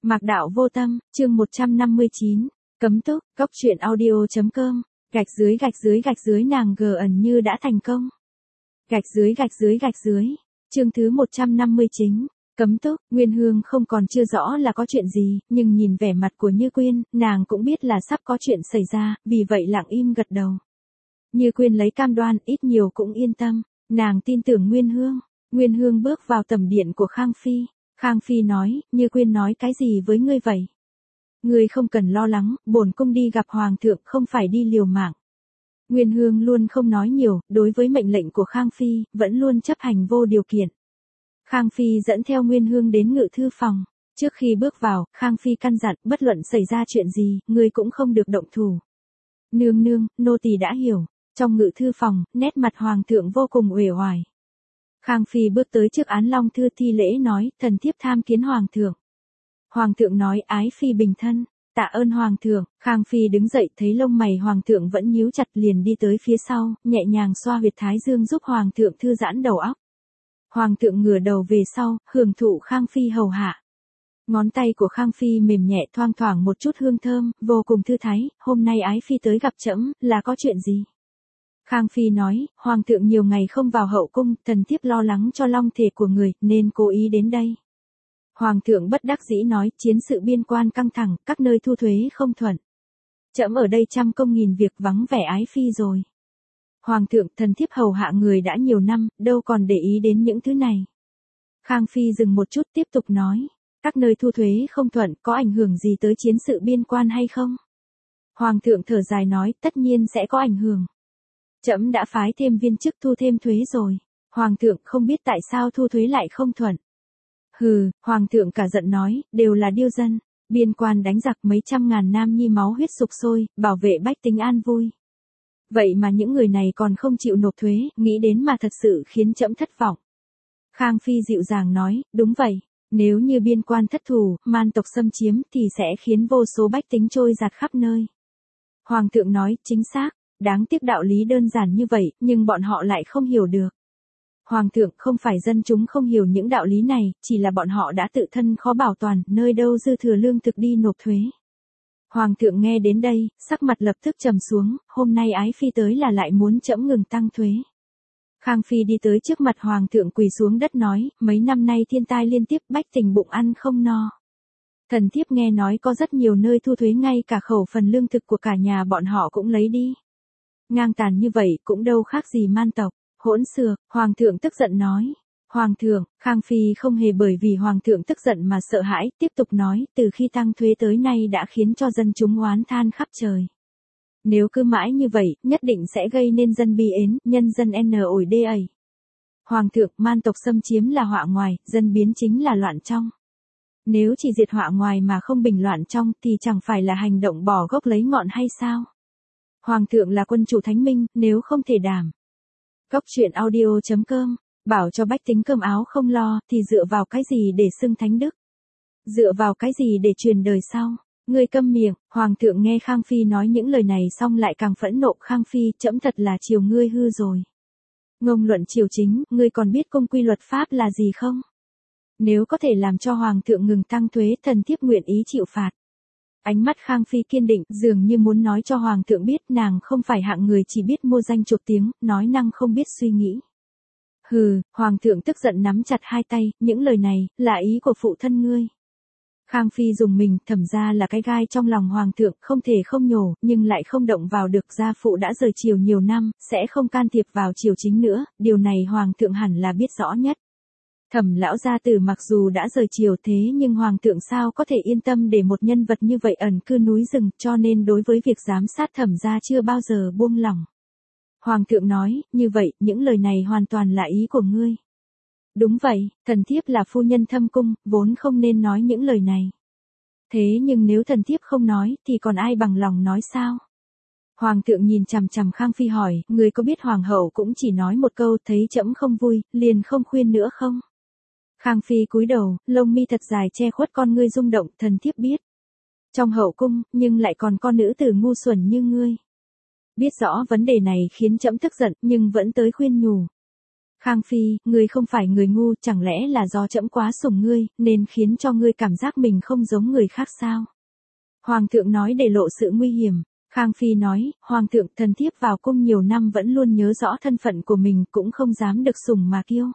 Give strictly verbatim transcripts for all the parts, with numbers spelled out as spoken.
Mạc Đạo Vô Tâm, chương một trăm năm mươi chín, cấm túc, cốc truyện audio.com, gạch dưới gạch dưới gạch dưới nàng gờ ẩn như đã thành công. Gạch dưới gạch dưới gạch dưới, chương thứ một trăm năm mươi chín, cấm túc, Nguyên Hương không còn chưa rõ là có chuyện gì, nhưng nhìn vẻ mặt của Như Quyên, nàng cũng biết là sắp có chuyện xảy ra, vì vậy lặng im gật đầu. Như Quyên lấy cam đoan, ít nhiều cũng yên tâm, nàng tin tưởng Nguyên Hương. Nguyên Hương bước vào tầm điện của Khang Phi. Khang Phi nói, Như Quyên nói cái gì với ngươi vậy? Ngươi không cần lo lắng, bổn cung đi gặp Hoàng thượng không phải đi liều mạng. Nguyên Hương luôn không nói nhiều, đối với mệnh lệnh của Khang Phi, vẫn luôn chấp hành vô điều kiện. Khang Phi dẫn theo Nguyên Hương đến ngự thư phòng. Trước khi bước vào, Khang Phi căn dặn, bất luận xảy ra chuyện gì, ngươi cũng không được động thủ. Nương nương, nô tỳ đã hiểu. Trong ngự thư phòng, nét mặt Hoàng thượng vô cùng uể oải. Khang Phi bước tới trước án long thư thi lễ nói, thần thiếp tham kiến Hoàng thượng. Hoàng thượng nói, ái phi bình thân, tạ ơn Hoàng thượng. Khang Phi đứng dậy thấy lông mày Hoàng thượng vẫn nhíu chặt liền đi tới phía sau, nhẹ nhàng xoa huyệt thái dương giúp Hoàng thượng thư giãn đầu óc. Hoàng thượng ngửa đầu về sau, hưởng thụ Khang Phi hầu hạ. Ngón tay của Khang Phi mềm nhẹ thoang thoảng một chút hương thơm, vô cùng thư thái, hôm nay ái phi tới gặp trẫm, là có chuyện gì? Khang Phi nói, Hoàng thượng nhiều ngày không vào hậu cung, thần thiếp lo lắng cho long thể của người, nên cố ý đến đây. Hoàng thượng bất đắc dĩ nói, chiến sự biên quan căng thẳng, các nơi thu thuế không thuận. Trẫm ở đây trăm công nghìn việc vắng vẻ ái phi rồi. Hoàng thượng, thần thiếp hầu hạ người đã nhiều năm, đâu còn để ý đến những thứ này. Khang Phi dừng một chút tiếp tục nói, các nơi thu thuế không thuận có ảnh hưởng gì tới chiến sự biên quan hay không? Hoàng thượng thở dài nói, tất nhiên sẽ có ảnh hưởng. Trẫm đã phái thêm viên chức thu thêm thuế rồi. Hoàng thượng không biết tại sao thu thuế lại không thuận. Hừ, Hoàng thượng cả giận nói, đều là điêu dân. Biên quan đánh giặc mấy trăm ngàn nam nhi máu huyết sục sôi, bảo vệ bách tính an vui. Vậy mà những người này còn không chịu nộp thuế, nghĩ đến mà thật sự khiến trẫm thất vọng. Khang Phi dịu dàng nói, đúng vậy. Nếu như biên quan thất thủ, man tộc xâm chiếm thì sẽ khiến vô số bách tính trôi giạt khắp nơi. Hoàng thượng nói, chính xác. Đáng tiếc đạo lý đơn giản như vậy, nhưng bọn họ lại không hiểu được. Hoàng thượng, không phải dân chúng không hiểu những đạo lý này, chỉ là bọn họ đã tự thân khó bảo toàn, nơi đâu dư thừa lương thực đi nộp thuế. Hoàng thượng nghe đến đây, sắc mặt lập tức trầm xuống, hôm nay ái phi tới là lại muốn trẫm ngừng tăng thuế. Khang Phi đi tới trước mặt Hoàng thượng quỳ xuống đất nói, mấy năm nay thiên tai liên tiếp bách tình bụng ăn không no. Thần thiếp nghe nói có rất nhiều nơi thu thuế ngay cả khẩu phần lương thực của cả nhà bọn họ cũng lấy đi. Ngang tàn như vậy cũng đâu khác gì man tộc, hỗn xược, Hoàng thượng tức giận nói. Hoàng thượng, Khang Phi không hề bởi vì Hoàng thượng tức giận mà sợ hãi, tiếp tục nói, từ khi tăng thuế tới nay đã khiến cho dân chúng oán than khắp trời. Nếu cứ mãi như vậy, nhất định sẽ gây nên dân bi ến, nhân dân n ổi đê ẩy. Hoàng thượng, man tộc xâm chiếm là họa ngoài, dân biến chính là loạn trong. Nếu chỉ diệt họa ngoài mà không bình loạn trong thì chẳng phải là hành động bỏ gốc lấy ngọn hay sao? Hoàng thượng là quân chủ thánh minh, nếu không thể đảm. Cốc truyện audio.com, bảo cho bách tính cơm áo không lo, thì dựa vào cái gì để xưng thánh đức? Dựa vào cái gì để truyền đời sau? Ngươi câm miệng. Hoàng thượng nghe Khang Phi nói những lời này xong lại càng phẫn nộ. Khang Phi, trẫm thật là chiều ngươi hư rồi. Ngông luận triều chính, ngươi còn biết công quy luật pháp là gì không? Nếu có thể làm cho Hoàng thượng ngừng tăng thuế, thần thiếp nguyện ý chịu phạt. Ánh mắt Khang Phi kiên định, dường như muốn nói cho Hoàng thượng biết nàng không phải hạng người chỉ biết mua danh chuộc tiếng, nói năng không biết suy nghĩ. Hừ, Hoàng thượng tức giận nắm chặt hai tay, những lời này, là ý của phụ thân ngươi. Khang Phi dùng mình, thầm ra là cái gai trong lòng Hoàng thượng, không thể không nhổ, nhưng lại không động vào được, gia phụ đã rời triều nhiều năm, sẽ không can thiệp vào triều chính nữa, điều này Hoàng thượng hẳn là biết rõ nhất. Thẩm lão gia tử mặc dù đã rời triều thế nhưng Hoàng thượng sao có thể yên tâm để một nhân vật như vậy ẩn cư núi rừng, cho nên đối với việc giám sát thẩm gia chưa bao giờ buông lỏng. Hoàng thượng nói, như vậy, những lời này hoàn toàn là ý của ngươi. Đúng vậy, thần thiếp là phu nhân thâm cung, vốn không nên nói những lời này. Thế nhưng nếu thần thiếp không nói, thì còn ai bằng lòng nói sao? Hoàng thượng nhìn chằm chằm Khang Phi hỏi, ngươi có biết Hoàng hậu cũng chỉ nói một câu, thấy trẫm không vui, liền không khuyên nữa không? Khang Phi cúi đầu, lông mi thật dài che khuất con ngươi rung động, thần thiếp biết. Trong hậu cung, nhưng lại còn con nữ tử ngu xuẩn như ngươi. Biết rõ vấn đề này khiến trẫm tức giận, nhưng vẫn tới khuyên nhủ. Khang Phi, ngươi không phải người ngu, chẳng lẽ là do trẫm quá sủng ngươi, nên khiến cho ngươi cảm giác mình không giống người khác sao? Hoàng thượng nói để lộ sự nguy hiểm. Khang Phi nói, Hoàng thượng, thần thiếp vào cung nhiều năm vẫn luôn nhớ rõ thân phận của mình, cũng không dám được sủng mà kiêu.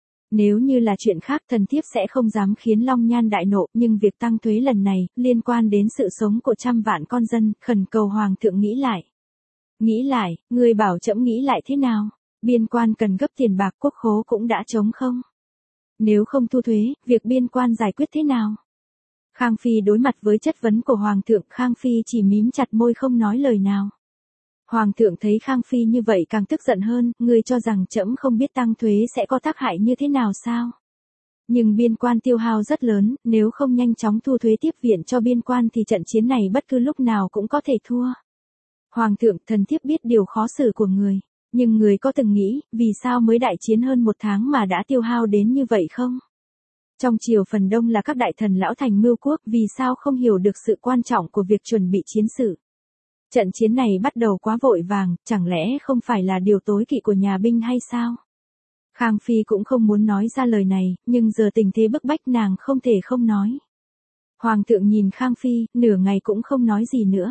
Nếu như là chuyện khác thần thiếp sẽ không dám khiến Long Nhan đại nộ, nhưng việc tăng thuế lần này, liên quan đến sự sống của trăm vạn con dân, khẩn cầu Hoàng thượng nghĩ lại. Nghĩ lại, ngươi bảo trẫm nghĩ lại thế nào? Biên quan cần gấp tiền bạc, quốc khố cũng đã trống không? Nếu không thu thuế, việc biên quan giải quyết thế nào? Khang Phi đối mặt với chất vấn của Hoàng thượng, Khang Phi chỉ mím chặt môi không nói lời nào. Hoàng thượng thấy Khang Phi như vậy càng tức giận hơn, ngươi cho rằng trẫm không biết tăng thuế sẽ có tác hại như thế nào sao? Nhưng biên quan tiêu hao rất lớn, nếu không nhanh chóng thu thuế tiếp viện cho biên quan thì trận chiến này bất cứ lúc nào cũng có thể thua. Hoàng thượng, thần thiếp biết điều khó xử của người, nhưng người có từng nghĩ, vì sao mới đại chiến hơn một tháng mà đã tiêu hao đến như vậy không? Trong triều phần đông là các đại thần lão thành mưu quốc, vì sao không hiểu được sự quan trọng của việc chuẩn bị chiến sự? Trận chiến này bắt đầu quá vội vàng, chẳng lẽ không phải là điều tối kỵ của nhà binh hay sao? Khang Phi cũng không muốn nói ra lời này, nhưng giờ tình thế bức bách nàng không thể không nói. Hoàng thượng nhìn Khang Phi, nửa ngày cũng không nói gì nữa.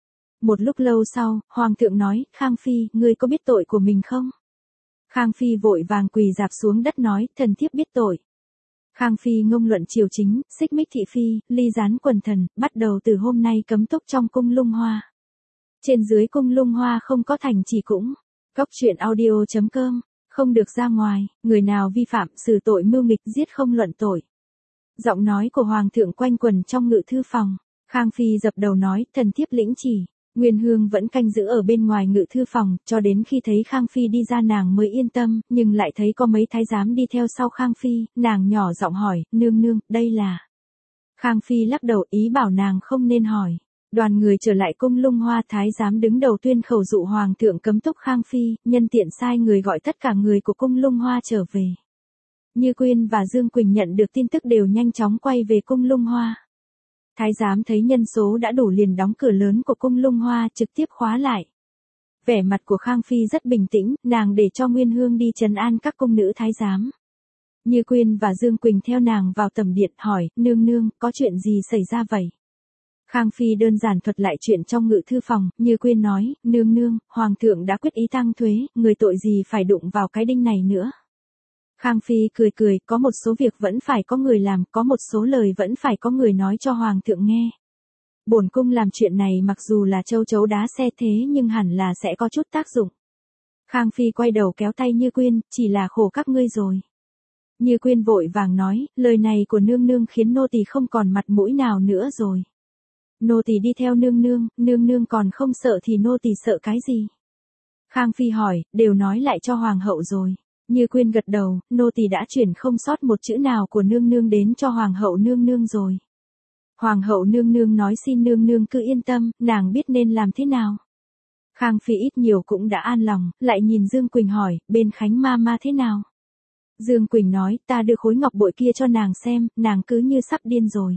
Một lúc lâu sau, Hoàng thượng nói, Khang Phi, ngươi có biết tội của mình không? Khang Phi vội vàng quỳ rạp xuống đất nói, thần thiếp biết tội. Khang Phi ngông luận triều chính, xích mích thị phi, ly gián quần thần, bắt đầu từ hôm nay cấm túc trong cung Lung Hoa. Trên dưới cung Lung Hoa không có thành trì cũng. Cóc truyện audio chấm com, không được ra ngoài, người nào vi phạm, xử tội mưu nghịch, giết không luận tội. Giọng nói của Hoàng thượng quanh quần trong ngự thư phòng. Khang Phi dập đầu nói, thần thiếp lĩnh chỉ. Nguyên Hương vẫn canh giữ ở bên ngoài ngự thư phòng, cho đến khi thấy Khang Phi đi ra nàng mới yên tâm, nhưng lại thấy có mấy thái giám đi theo sau Khang Phi, nàng nhỏ giọng hỏi, nương nương, đây là... Khang Phi lắc đầu ý bảo nàng không nên hỏi. Đoàn người trở lại cung Lung Hoa, thái giám đứng đầu tuyên khẩu dụ Hoàng thượng cấm túc Khang Phi, nhân tiện sai người gọi tất cả người của cung Lung Hoa trở về. Như Quyên và Dương Quỳnh nhận được tin tức đều nhanh chóng quay về cung Lung Hoa. Thái giám thấy nhân số đã đủ liền đóng cửa lớn của cung Lung Hoa trực tiếp khóa lại. Vẻ mặt của Khang Phi rất bình tĩnh, nàng để cho Nguyên Hương đi trấn an các cung nữ thái giám. Như Quyên và Dương Quỳnh theo nàng vào tầm điện hỏi, nương nương, có chuyện gì xảy ra vậy? Khang Phi đơn giản thuật lại chuyện trong ngự thư phòng, Như Quyên nói, nương nương, Hoàng thượng đã quyết ý tăng thuế, người tội gì phải đụng vào cái đinh này nữa. Khang Phi cười cười, có một số việc vẫn phải có người làm, có một số lời vẫn phải có người nói cho Hoàng thượng nghe. Bổn cung làm chuyện này mặc dù là châu chấu đá xe thế nhưng hẳn là sẽ có chút tác dụng. Khang Phi quay đầu kéo tay Như Quyên, chỉ là khổ các ngươi rồi. Như Quyên vội vàng nói, lời này của nương nương khiến nô tỳ không còn mặt mũi nào nữa rồi. Nô tỳ đi theo nương nương, nương nương còn không sợ thì nô tỳ sợ cái gì? Khang Phi hỏi, đều nói lại cho Hoàng hậu rồi. Như Quyên gật đầu, nô tỳ đã chuyển không sót một chữ nào của nương nương đến cho Hoàng hậu nương nương rồi. Hoàng hậu nương nương nói xin nương nương cứ yên tâm, nàng biết nên làm thế nào. Khang Phi ít nhiều cũng đã an lòng, lại nhìn Dương Quỳnh hỏi, bên Khánh ma ma thế nào? Dương Quỳnh nói, ta đưa khối ngọc bội kia cho nàng xem, nàng cứ như sắp điên rồi.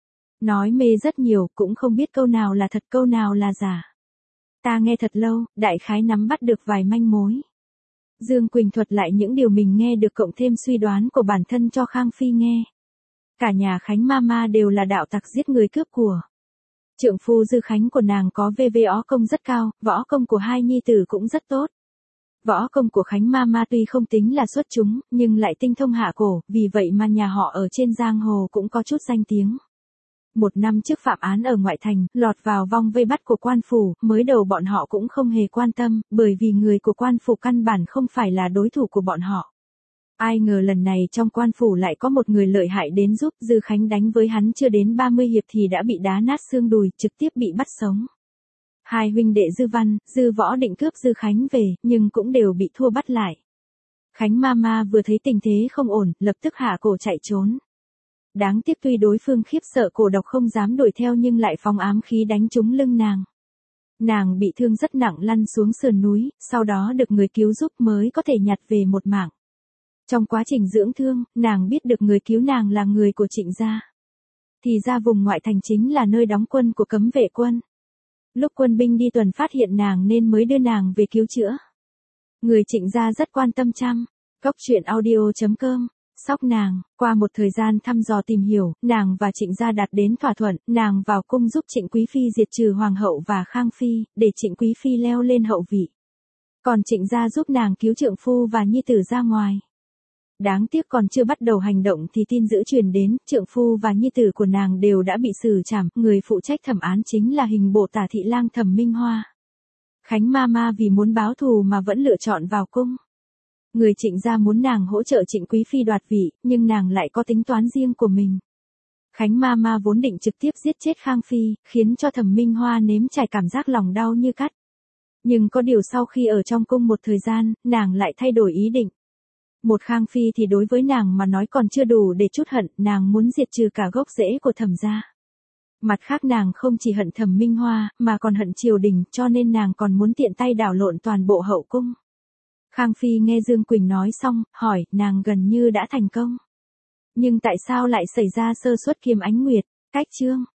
Nói mê rất nhiều, cũng không biết câu nào là thật câu nào là giả. Ta nghe thật lâu, đại khái nắm bắt được vài manh mối. Dương Quỳnh thuật lại những điều mình nghe được cộng thêm suy đoán của bản thân cho Khang Phi nghe. Cả nhà Khánh Mama đều là đạo tặc giết người cướp của. Trượng phu Dư Khánh của nàng có vê vê ó công rất cao, võ công của hai nhi tử cũng rất tốt. Võ công của Khánh Mama tuy không tính là xuất chúng, nhưng lại tinh thông hạ cổ, vì vậy mà nhà họ ở trên giang hồ cũng có chút danh tiếng. Một năm trước phạm án ở ngoại thành, lọt vào vòng vây bắt của quan phủ, mới đầu bọn họ cũng không hề quan tâm, bởi vì người của quan phủ căn bản không phải là đối thủ của bọn họ. Ai ngờ lần này trong quan phủ lại có một người lợi hại đến giúp, Dư Khánh đánh với hắn chưa đến ba mươi hiệp thì đã bị đá nát xương đùi, trực tiếp bị bắt sống. Hai huynh đệ Dư Văn, Dư Võ định cướp Dư Khánh về, nhưng cũng đều bị thua bắt lại. Khánh Mama vừa thấy tình thế không ổn, lập tức hạ cổ chạy trốn. Đáng tiếc tuy đối phương khiếp sợ cổ độc không dám đuổi theo nhưng lại phóng ám khí đánh trúng lưng nàng. Nàng bị thương rất nặng lăn xuống sườn núi, sau đó được người cứu giúp mới có thể nhặt về một mạng. Trong quá trình dưỡng thương, nàng biết được người cứu nàng là người của Trịnh gia. Thì ra vùng ngoại thành chính là nơi đóng quân của cấm vệ quân. Lúc quân binh đi tuần phát hiện nàng nên mới đưa nàng về cứu chữa. Người Trịnh gia rất quan tâm chăm Cốc truyện audio chấm com. Sóc nàng, qua một thời gian thăm dò tìm hiểu, nàng và Trịnh gia đạt đến thỏa thuận, nàng vào cung giúp Trịnh Quý Phi diệt trừ Hoàng hậu và Khang Phi, để Trịnh Quý Phi leo lên hậu vị. Còn Trịnh gia giúp nàng cứu trượng phu và nhi tử ra ngoài. Đáng tiếc còn chưa bắt đầu hành động thì tin dữ truyền đến, trượng phu và nhi tử của nàng đều đã bị xử trảm, người phụ trách thẩm án chính là hình bộ tả thị lang Thẩm Minh Hoa. Khánh ma ma vì muốn báo thù mà vẫn lựa chọn vào cung. Người Trịnh gia muốn nàng hỗ trợ Trịnh Quý Phi đoạt vị, nhưng nàng lại có tính toán riêng của mình. Khánh ma ma vốn định trực tiếp giết chết Khang Phi, khiến cho Thẩm Minh Hoa nếm trải cảm giác lòng đau như cắt. Nhưng có điều sau khi ở trong cung một thời gian, nàng lại thay đổi ý định. Một Khang Phi thì đối với nàng mà nói còn chưa đủ để trút hận, nàng muốn diệt trừ cả gốc rễ của Thẩm gia. Mặt khác nàng không chỉ hận Thẩm Minh Hoa, mà còn hận triều đình, cho nên nàng còn muốn tiện tay đảo lộn toàn bộ hậu cung. Khang Phi nghe Dương Quỳnh nói xong, hỏi, nàng gần như đã thành công. Nhưng tại sao lại xảy ra sơ suất Kiếm Ánh Nguyệt? Cách chương.